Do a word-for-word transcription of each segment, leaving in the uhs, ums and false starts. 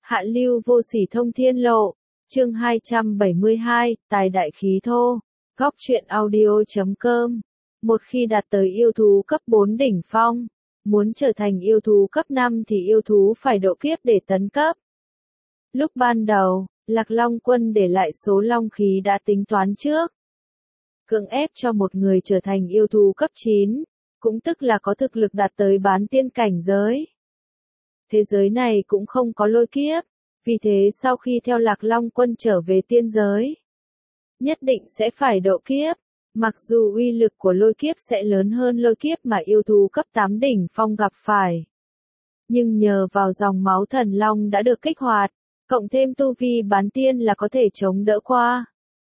Hạ lưu vô sỉ thông thiên lộ, chương hai trăm bảy mươi hai, tài đại khí thô, góc truyện audio.com. Một khi đạt tới yêu thú cấp bốn đỉnh phong, muốn trở thành yêu thú cấp năm thì yêu thú phải độ kiếp để tấn cấp. Lúc ban đầu, Lạc Long Quân để lại số long khí đã tính toán trước. Cưỡng ép cho một người trở thành yêu thú cấp chín, cũng tức là có thực lực đạt tới bán tiên cảnh giới. Thế giới này cũng không có lôi kiếp, vì thế sau khi theo Lạc Long Quân trở về tiên giới, nhất định sẽ phải độ kiếp, mặc dù uy lực của lôi kiếp sẽ lớn hơn lôi kiếp mà yêu thú cấp tám đỉnh phong gặp phải. Nhưng nhờ vào dòng máu thần long đã được kích hoạt, cộng thêm tu vi bán tiên là có thể chống đỡ qua.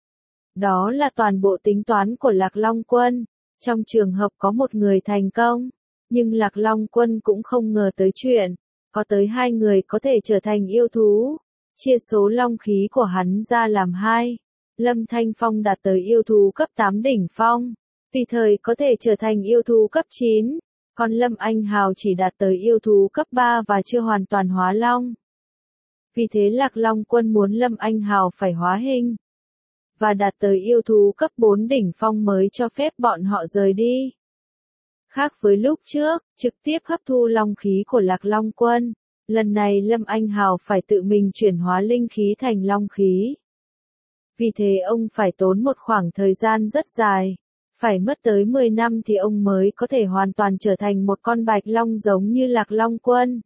Đó là toàn bộ tính toán của Lạc Long Quân, trong trường hợp có một người thành công, nhưng Lạc Long Quân cũng không ngờ tới chuyện, có tới hai người có thể trở thành yêu thú, chia số long khí của hắn ra làm hai. Lâm Thanh Phong đạt tới yêu thú cấp tám đỉnh phong, tùy thời có thể trở thành yêu thú cấp chín, còn Lâm Anh Hào chỉ đạt tới yêu thú cấp ba và chưa hoàn toàn hóa long. Vì thế Lạc Long Quân muốn Lâm Anh Hào phải hóa hình và đạt tới yêu thú cấp bốn đỉnh phong mới cho phép bọn họ rời đi. Khác với lúc trước, trực tiếp hấp thu long khí của Lạc Long Quân, lần này Lâm Anh Hào phải tự mình chuyển hóa linh khí thành long khí. Vì thế ông phải tốn một khoảng thời gian rất dài, phải mất tới mười năm thì ông mới có thể hoàn toàn trở thành một con bạch long giống như Lạc Long Quân,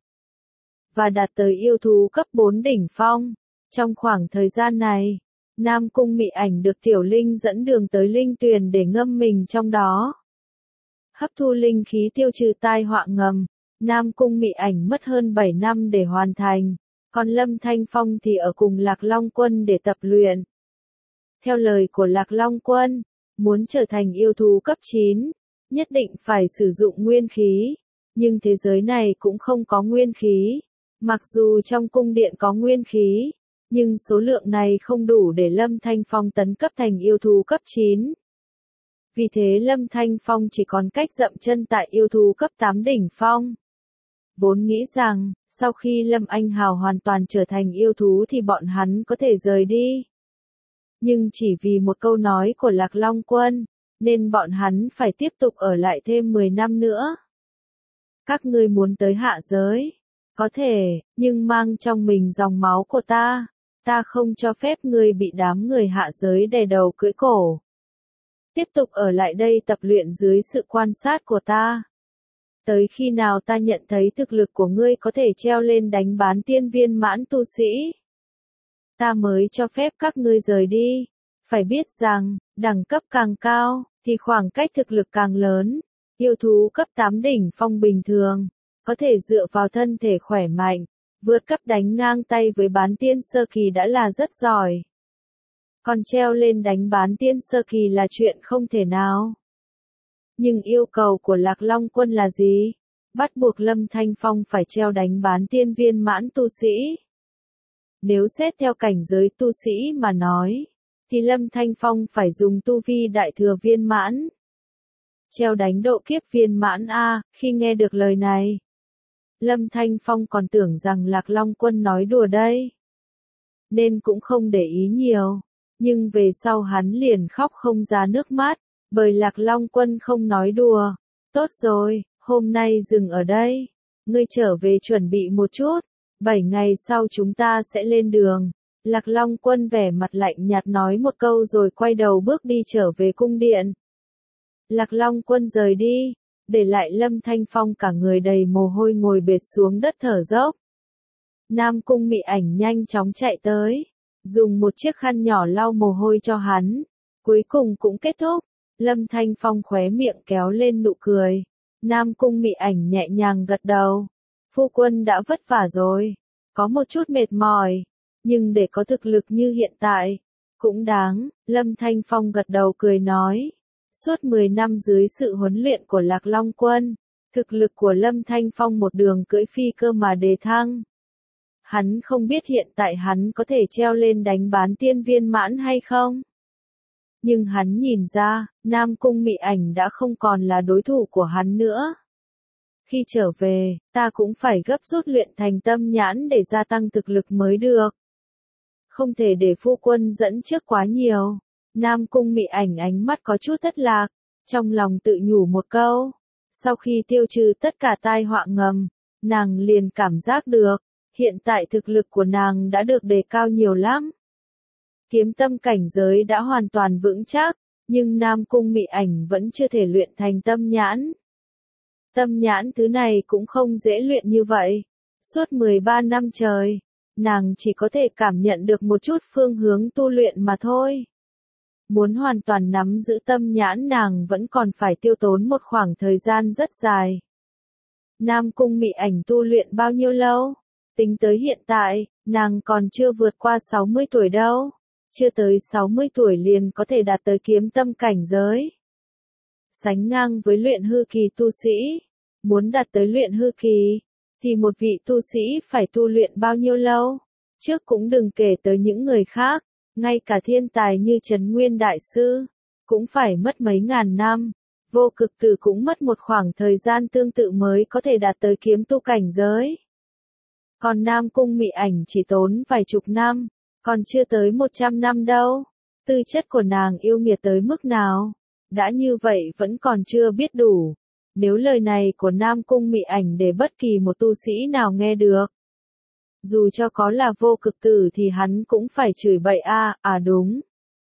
và đạt tới yêu thú cấp bốn đỉnh phong. Trong khoảng thời gian này, Nam Cung Mị Ảnh được Tiểu Linh dẫn đường tới linh tuyền để ngâm mình trong đó. Hấp thu linh khí tiêu trừ tai họa ngầm, Nam Cung Mị Ảnh mất hơn bảy năm để hoàn thành, còn Lâm Thanh Phong thì ở cùng Lạc Long Quân để tập luyện. Theo lời của Lạc Long Quân, muốn trở thành yêu thú cấp chín, nhất định phải sử dụng nguyên khí, nhưng thế giới này cũng không có nguyên khí. Mặc dù trong cung điện có nguyên khí, nhưng số lượng này không đủ để Lâm Thanh Phong tấn cấp thành yêu thú cấp chín. Vì thế Lâm Thanh Phong chỉ còn cách dậm chân tại yêu thú cấp tám đỉnh phong. Vốn nghĩ rằng, sau khi Lâm Anh Hào hoàn toàn trở thành yêu thú thì bọn hắn có thể rời đi. Nhưng chỉ vì một câu nói của Lạc Long Quân, nên bọn hắn phải tiếp tục ở lại thêm mười năm nữa. Các ngươi muốn tới hạ giới? Có thể, nhưng mang trong mình dòng máu của ta, ta không cho phép ngươi bị đám người hạ giới đè đầu cưỡi cổ. Tiếp tục ở lại đây tập luyện dưới sự quan sát của ta. Tới khi nào ta nhận thấy thực lực của ngươi có thể treo lên đánh bán tiên viên mãn tu sĩ, ta mới cho phép các ngươi rời đi. Phải biết rằng, đẳng cấp càng cao, thì khoảng cách thực lực càng lớn. Yêu thú cấp tám đỉnh phong bình thường, có thể dựa vào thân thể khỏe mạnh, vượt cấp đánh ngang tay với bán tiên sơ kỳ đã là rất giỏi. Còn treo lên đánh bán tiên sơ kỳ là chuyện không thể nào. Nhưng yêu cầu của Lạc Long Quân là gì? Bắt buộc Lâm Thanh Phong phải treo đánh bán tiên viên mãn tu sĩ. Nếu xét theo cảnh giới tu sĩ mà nói, thì Lâm Thanh Phong phải dùng tu vi đại thừa viên mãn. Treo đánh độ kiếp viên mãn A. Khi nghe được lời này, Lâm Thanh Phong còn tưởng rằng Lạc Long Quân nói đùa đây, nên cũng không để ý nhiều. Nhưng về sau hắn liền khóc không ra nước mắt, bởi Lạc Long Quân không nói đùa. Tốt rồi, hôm nay dừng ở đây. Ngươi trở về chuẩn bị một chút, bảy ngày sau chúng ta sẽ lên đường. Lạc Long Quân vẻ mặt lạnh nhạt nói một câu rồi quay đầu bước đi trở về cung điện. Lạc Long Quân rời đi, để lại Lâm Thanh Phong cả người đầy mồ hôi ngồi bệt xuống đất thở dốc. Nam Cung Mị Ảnh nhanh chóng chạy tới, dùng một chiếc khăn nhỏ lau mồ hôi cho hắn. Cuối cùng cũng kết thúc. Lâm Thanh Phong khóe miệng kéo lên nụ cười. Nam Cung Mị Ảnh nhẹ nhàng gật đầu. Phu quân đã vất vả rồi, có một chút mệt mỏi, nhưng để có thực lực như hiện tại, cũng đáng. Lâm Thanh Phong gật đầu cười nói. Suốt mười năm dưới sự huấn luyện của Lạc Long Quân, thực lực của Lâm Thanh Phong một đường cưỡi phi cơ mà đề thăng. Hắn không biết hiện tại hắn có thể treo lên đánh bán tiên viên mãn hay không. Nhưng hắn nhìn ra, Nam Cung Mị Ảnh đã không còn là đối thủ của hắn nữa. Khi trở về, ta cũng phải gấp rút luyện thành tâm nhãn để gia tăng thực lực mới được. Không thể để phu quân dẫn trước quá nhiều. Nam Cung Mị Ảnh ánh mắt có chút thất lạc, trong lòng tự nhủ một câu. Sau khi tiêu trừ tất cả tai họa ngầm, nàng liền cảm giác được, hiện tại thực lực của nàng đã được đề cao nhiều lắm. Kiếm tâm cảnh giới đã hoàn toàn vững chắc, nhưng Nam Cung Mị Ảnh vẫn chưa thể luyện thành tâm nhãn. Tâm nhãn thứ này cũng không dễ luyện như vậy. Suốt mười ba năm trời, nàng chỉ có thể cảm nhận được một chút phương hướng tu luyện mà thôi. Muốn hoàn toàn nắm giữ tâm nhãn nàng vẫn còn phải tiêu tốn một khoảng thời gian rất dài. Nam Cung Mị Ảnh tu luyện bao nhiêu lâu? Tính tới hiện tại, nàng còn chưa vượt qua sáu mươi tuổi đâu. Chưa tới sáu mươi tuổi liền có thể đạt tới kiếm tâm cảnh giới. Sánh ngang với luyện hư kỳ tu sĩ. Muốn đạt tới luyện hư kỳ, thì một vị tu sĩ phải tu luyện bao nhiêu lâu? Trước cũng đừng kể tới những người khác, ngay cả thiên tài như Trấn Nguyên Đại Sư, cũng phải mất mấy ngàn năm. Vô Cực Tử cũng mất một khoảng thời gian tương tự mới có thể đạt tới kiếm tu cảnh giới. Còn Nam Cung Mị Ảnh chỉ tốn vài chục năm, còn chưa tới một trăm năm đâu. Tư chất của nàng yêu nghiệt tới mức nào? Đã như vậy vẫn còn chưa biết đủ. Nếu lời này của Nam Cung Mị Ảnh để bất kỳ một tu sĩ nào nghe được, dù cho có là Vô Cực Tử thì hắn cũng phải chửi bậy a, à, à đúng.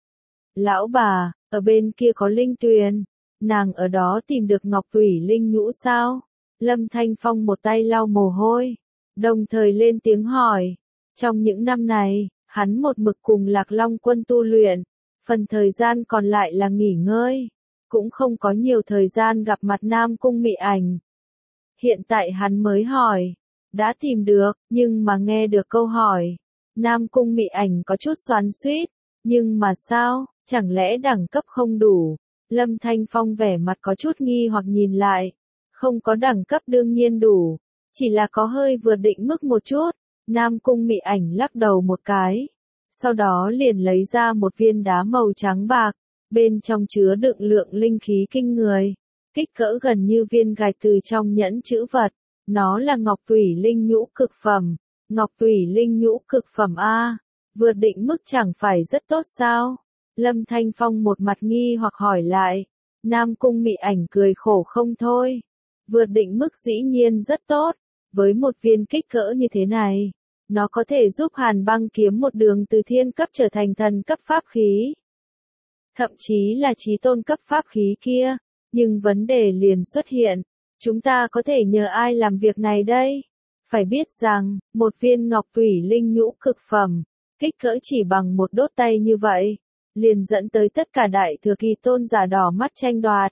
Lão bà, ở bên kia có linh tuyền, nàng ở đó tìm được ngọc thủy linh nhũ sao? Lâm Thanh Phong một tay lau mồ hôi, đồng thời lên tiếng hỏi. Trong những năm này, hắn một mực cùng Lạc Long Quân tu luyện, phần thời gian còn lại là nghỉ ngơi, cũng không có nhiều thời gian gặp mặt Nam Cung Mị Ảnh. Hiện tại hắn mới hỏi, đã tìm được, nhưng mà nghe được câu hỏi, Nam Cung Mị Ảnh có chút xoắn xuýt, nhưng mà sao, chẳng lẽ đẳng cấp không đủ? Lâm Thanh Phong vẻ mặt có chút nghi hoặc nhìn lại, không có đẳng cấp đương nhiên đủ, chỉ là có hơi vượt định mức một chút. Nam Cung Mị Ảnh lắc đầu một cái, sau đó liền lấy ra một viên đá màu trắng bạc, bên trong chứa đựng lượng linh khí kinh người, kích cỡ gần như viên gạch từ trong nhẫn chữ vật. Nó là ngọc thủy linh nhũ cực phẩm. Ngọc thủy linh nhũ cực phẩm a, vượt định mức chẳng phải rất tốt sao? Lâm Thanh Phong một mặt nghi hoặc hỏi lại. Nam Cung Mị Ảnh cười khổ không thôi. Vượt định mức dĩ nhiên rất tốt. Với một viên kích cỡ như thế này, nó có thể giúp Hàn Băng kiếm một đường từ thiên cấp trở thành thần cấp pháp khí. Thậm chí là chí tôn cấp pháp khí kia. Nhưng vấn đề liền xuất hiện. Chúng ta có thể nhờ ai làm việc này đây? Phải biết rằng, một viên ngọc thủy linh nhũ cực phẩm, kích cỡ chỉ bằng một đốt tay như vậy, liền dẫn tới tất cả đại thừa kỳ tôn giả đỏ mắt tranh đoạt.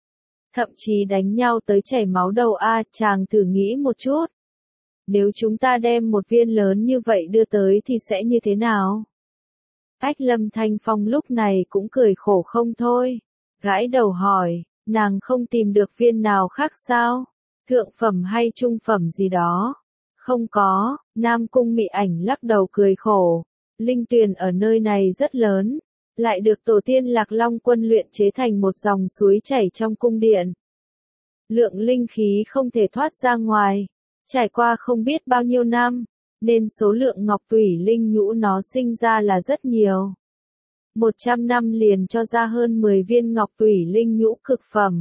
Thậm chí đánh nhau tới chảy máu đầu a, chàng thử nghĩ một chút. Nếu chúng ta đem một viên lớn như vậy đưa tới thì sẽ như thế nào? Ách Lâm Thanh Phong lúc này cũng cười khổ không thôi, gãi đầu hỏi. Nàng không tìm được viên nào khác sao? Thượng phẩm hay trung phẩm gì đó? Không có, Nam Cung Mị Ảnh lắc đầu cười khổ. Linh tuyền ở nơi này rất lớn, lại được tổ tiên Lạc Long Quân luyện chế thành một dòng suối chảy trong cung điện. Lượng linh khí không thể thoát ra ngoài, trải qua không biết bao nhiêu năm, nên số lượng ngọc thủy linh nhũ nó sinh ra là rất nhiều. Một trăm năm liền cho ra hơn mười viên ngọc thủy linh nhũ cực phẩm.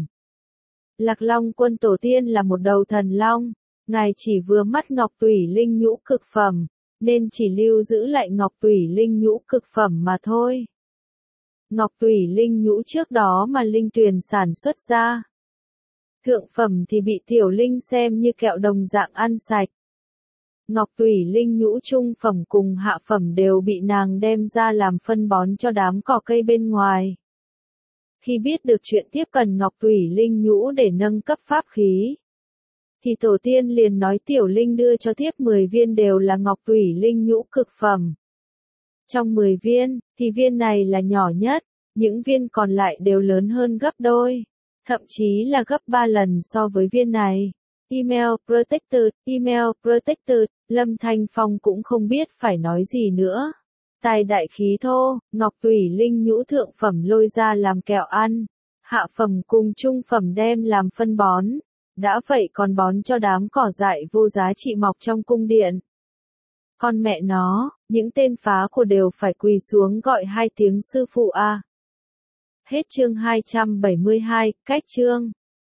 Lạc Long Quân tổ tiên là một đầu thần long, ngài chỉ vừa mắt ngọc thủy linh nhũ cực phẩm, nên chỉ lưu giữ lại ngọc thủy linh nhũ cực phẩm mà thôi. Ngọc thủy linh nhũ trước đó mà linh tuyền sản xuất ra. Thượng phẩm thì bị tiểu linh xem như kẹo đồng dạng ăn sạch. Ngọc thủy linh nhũ trung phẩm cùng hạ phẩm đều bị nàng đem ra làm phân bón cho đám cỏ cây bên ngoài. Khi biết được chuyện tiếp cần ngọc thủy linh nhũ để nâng cấp pháp khí, thì tổ tiên liền nói tiểu linh đưa cho thiếp mười viên đều là ngọc thủy linh nhũ cực phẩm. Trong mười viên, thì viên này là nhỏ nhất, những viên còn lại đều lớn hơn gấp đôi, thậm chí là gấp ba lần so với viên này. Email Protected, Email Protected, Lâm Thanh Phong cũng không biết phải nói gì nữa. Tài đại khí thô, ngọc thủy linh nhũ thượng phẩm lôi ra làm kẹo ăn, hạ phẩm cùng trung phẩm đem làm phân bón, Đã vậy còn bón cho đám cỏ dại vô giá trị mọc trong cung điện. Con mẹ nó, những tên phá của đều phải quỳ xuống gọi hai tiếng sư phụ a. Hết chương hai trăm bảy mươi hai, cách chương.